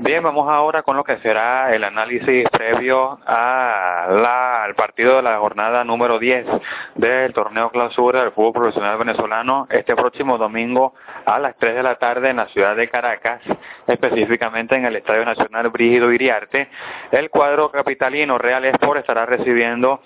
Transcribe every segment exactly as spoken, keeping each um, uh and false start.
Bien, vamos ahora con lo que será el análisis previo a la, al partido de la jornada número diez del torneo clausura del fútbol profesional venezolano este próximo domingo a las tres de la tarde en la ciudad de Caracas, específicamente en el Estadio Nacional Brígido Iriarte. El cuadro capitalino Real Sport estará recibiendo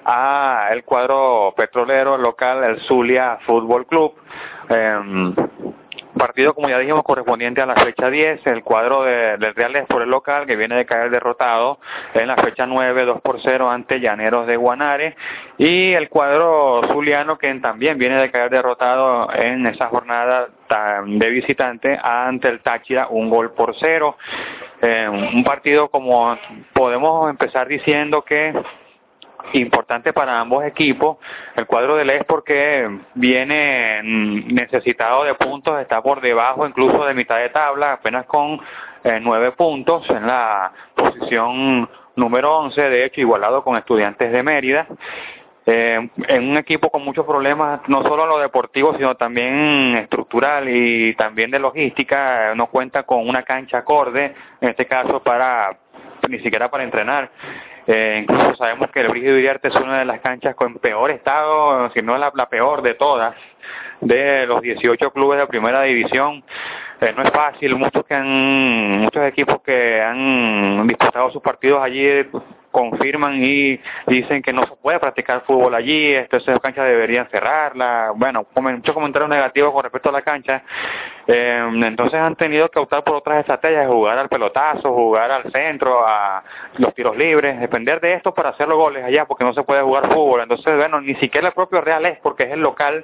a el cuadro petrolero local, el Zulia Fútbol Club. Eh, Partido, como ya dijimos, correspondiente a la fecha diez, el cuadro de, del Real Sport local, que viene de caer derrotado en la fecha nueve, dos por cero ante Llaneros de Guanare, y el cuadro zuliano, que también viene de caer derrotado en esa jornada de visitante ante el Táchira, un gol por cero. Eh, un partido, como podemos empezar diciendo, que importante para ambos equipos. El cuadro del Sport, que viene necesitado de puntos, está por debajo incluso de mitad de tabla, apenas con eh, nueve puntos en la posición número once, de hecho igualado con Estudiantes de Mérida. Eh, en un equipo con muchos problemas, no solo en lo deportivo, sino también estructural y también de logística. No cuenta con una cancha acorde, en este caso para ni siquiera para entrenar. Eh, incluso sabemos que el Brígido Iriarte es una de las canchas con peor estado, si no la, la peor de todas, de los dieciocho clubes de primera división. Eh, no es fácil, muchos que han, muchos equipos que han disputado sus partidos allí confirman y dicen que no se puede practicar fútbol allí, estas canchas deberían cerrarla. Bueno, muchos comentarios negativos con respecto a la cancha. Eh, entonces han tenido que optar por otras estrategias, jugar al pelotazo, jugar al centro, a los tiros libres, depender de esto para hacer los goles allá, porque no se puede jugar fútbol. Entonces, bueno, ni siquiera el propio Real es, porque es el local,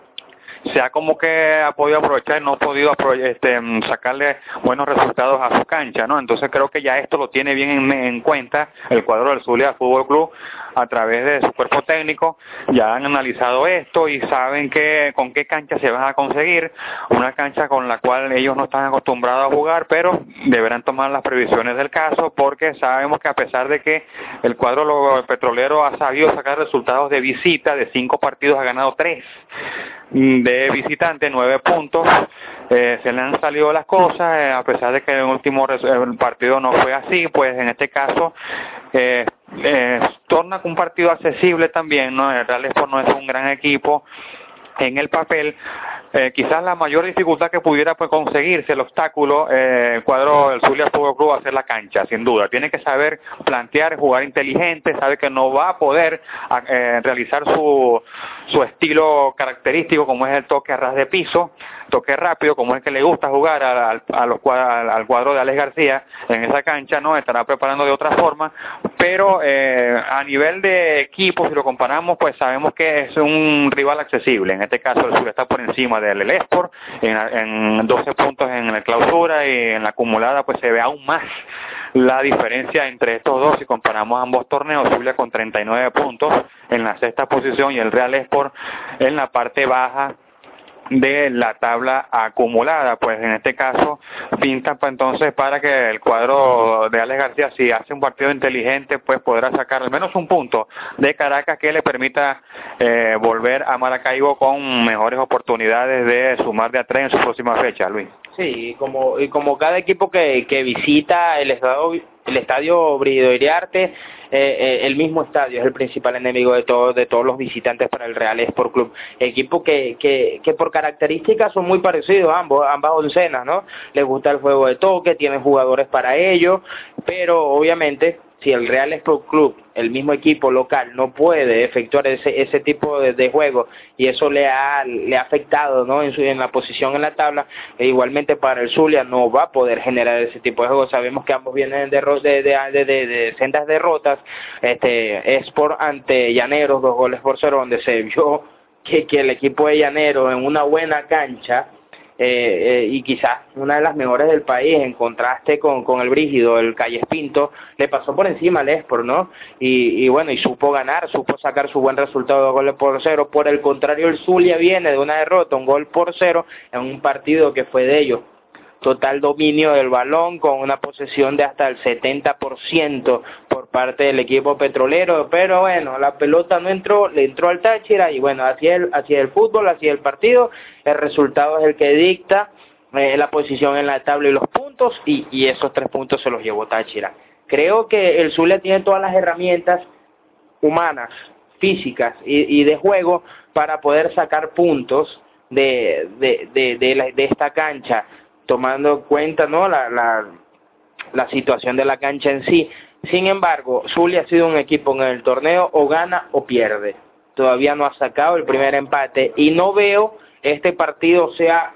se ha como que ha podido aprovechar y no ha podido este, sacarle buenos resultados a su cancha, ¿no? Entonces creo que ya esto lo tiene bien en, en cuenta el cuadro del Zulia Fútbol Club a través de su cuerpo técnico. Ya han analizado esto y saben que con qué cancha se van a conseguir, una cancha con la cual ellos no están acostumbrados a jugar, pero deberán tomar las previsiones del caso, porque sabemos que a pesar de que el cuadro petrolero ha sabido sacar resultados de visita, de cinco partidos ha ganado tres, de visitante nueve puntos, eh, se le han salido las cosas, eh, a pesar de que el último el partido no fue así, pues en este caso eh, eh, torna un partido accesible también, ¿no? El Real Sport no es un gran equipo en el papel. Eh, quizás la mayor dificultad que pudiera pues conseguirse el obstáculo, eh, el cuadro del Zulia Fútbol Club, va a ser la cancha, sin duda. Tiene que saber plantear, jugar inteligente, sabe que no va a poder eh, realizar su, su estilo característico, como es el toque a ras de piso, toque rápido, como es el que le gusta jugar a, a, a los, al, al cuadro de Alex García en esa cancha, ¿no? Estará preparando de otra forma, pero eh, a nivel de equipo, si lo comparamos, pues sabemos que es un rival accesible. En este caso el Zulia está por encima del Sport en, en doce puntos en la clausura, y en la acumulada pues se ve aún más la diferencia entre estos dos si comparamos ambos torneos. Zulia con treinta y nueve puntos en la sexta posición y el Real Sport en la parte baja de la tabla acumulada. Pues en este caso pinta pues entonces para que el cuadro de Alex García, si hace un partido inteligente, pues podrá sacar al menos un punto de Caracas que le permita eh, volver a Maracaibo con mejores oportunidades de sumar de a tres en su próxima fecha, Luis. Sí, y como, y como cada equipo que, que visita el estadio, el estadio Brígido Iriarte, eh, eh, el mismo estadio es el principal enemigo de todos de todos los visitantes para el Real Sport Club. Equipo que, que, que por características son muy parecidos ambos, ambas oncenas, ¿no? Les gusta el juego de toque, tienen jugadores para ello, pero obviamente si el Real Sport Club, el mismo equipo local, no puede efectuar ese ese tipo de, de juego, y eso le ha le ha afectado, ¿no? en su en la posición en la tabla, e igualmente para el Zulia no va a poder generar ese tipo de juego. Sabemos que ambos vienen de de, de, de, de, de sendas derrotas, este Sport ante Llaneros, dos goles por cero, donde se vio que, que el equipo de Llaneros en una buena cancha, Eh, eh, y quizás una de las mejores del país, en contraste con, con el Brígido, el Calles Pinto, le pasó por encima al Sport, ¿no? Y, y bueno, y supo ganar, supo sacar su buen resultado de goles por cero. Por el contrario, el Zulia viene de una derrota, un gol por cero, en un partido que fue de ellos. Total dominio del balón, con una posesión de hasta el setenta por ciento por parte del equipo petrolero, pero bueno, la pelota no entró, le entró al Táchira, y bueno, así es el, así es el fútbol, así es el partido, el resultado es el que dicta eh, la posición en la tabla y los puntos. puntos y, y esos tres puntos se los llevó Táchira. Creo que el Zulia tiene todas las herramientas humanas, físicas y, y de juego para poder sacar puntos de, de, de, de, la, de esta cancha, tomando en cuenta, ¿no?, la, la, la situación de la cancha en sí. Sin embargo, Zulia ha sido un equipo en el torneo o gana o pierde. Todavía no ha sacado el primer empate y no veo este partido sea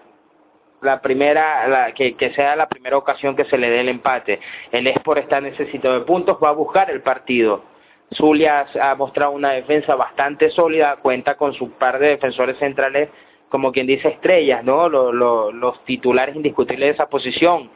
la primera, la, que, que sea la primera ocasión que se le dé el empate. El Esport está necesitado de puntos, va a buscar el partido. Zulia ha mostrado una defensa bastante sólida, cuenta con su par de defensores centrales, como quien dice, estrellas, ¿no? Los, los, los titulares indiscutibles de esa posición,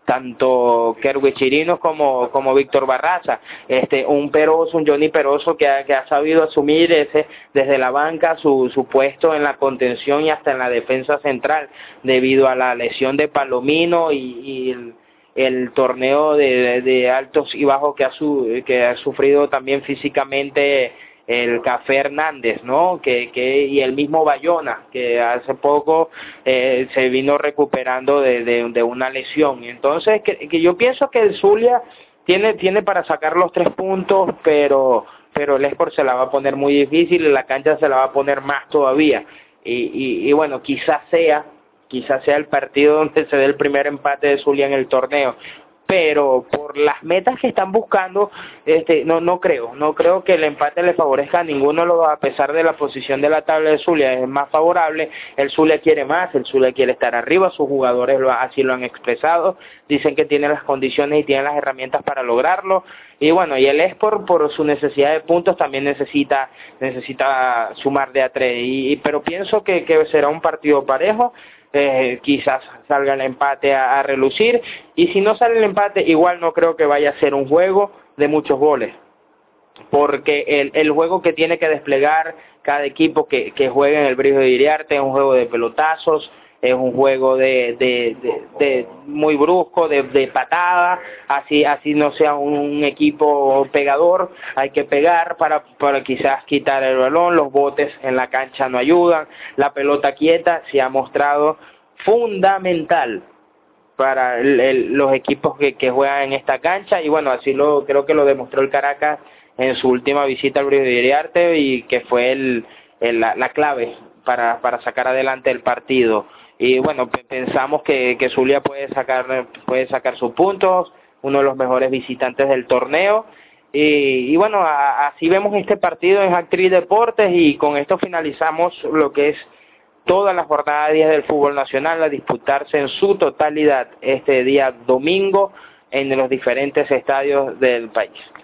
tanto Kerwin Chirinos como, como Víctor Barraza, este, un Peroso, un Johnny Peroso que ha, que ha sabido asumir ese desde la banca su, su puesto en la contención y hasta en la defensa central, debido a la lesión de Palomino y, y el, el torneo de, de, de altos y bajos que ha, su, que ha sufrido también físicamente el Café Hernández, ¿no? Que, que y el mismo Bayona, que hace poco eh, se vino recuperando de, de, de una lesión. Entonces, que, que yo pienso que el Zulia tiene tiene para sacar los tres puntos, pero pero el Esport se la va a poner muy difícil y la cancha se la va a poner más todavía. Y, y, y bueno, quizás sea quizás sea el partido donde se dé el primer empate de Zulia en el torneo, pero por las metas que están buscando, este, no no creo, no creo que el empate le favorezca a ninguno, a pesar de la posición de la tabla de Zulia es más favorable. El Zulia quiere más, el Zulia quiere estar arriba, sus jugadores lo, así lo han expresado, dicen que tiene las condiciones y tiene las herramientas para lograrlo, y bueno, y el Esport por su necesidad de puntos también necesita necesita sumar de a tres, y, pero pienso que, que será un partido parejo. Eh, quizás salga el empate a, a relucir, y si no sale el empate igual no creo que vaya a ser un juego de muchos goles, porque el, el juego que tiene que desplegar cada equipo que, que juegue en el Brígido Iriarte es un juego de pelotazos, es un juego de, de, de, de muy brusco, de, de patada, así así no sea un equipo pegador, hay que pegar para, para quizás quitar el balón, los botes en la cancha no ayudan, la pelota quieta se ha mostrado fundamental para el, el, los equipos que, que juegan en esta cancha, y bueno, así lo creo que lo demostró el Caracas en su última visita al Brígido Iriarte, y que fue el, el, la, la clave para, para sacar adelante el partido. Y bueno, pensamos que, que Zulia puede sacar puede sacar sus puntos, uno de los mejores visitantes del torneo, y, y bueno, a, así vemos este partido en Actriz Deportes, y con esto finalizamos lo que es toda la jornada diez del fútbol nacional, a disputarse en su totalidad este día domingo en los diferentes estadios del país.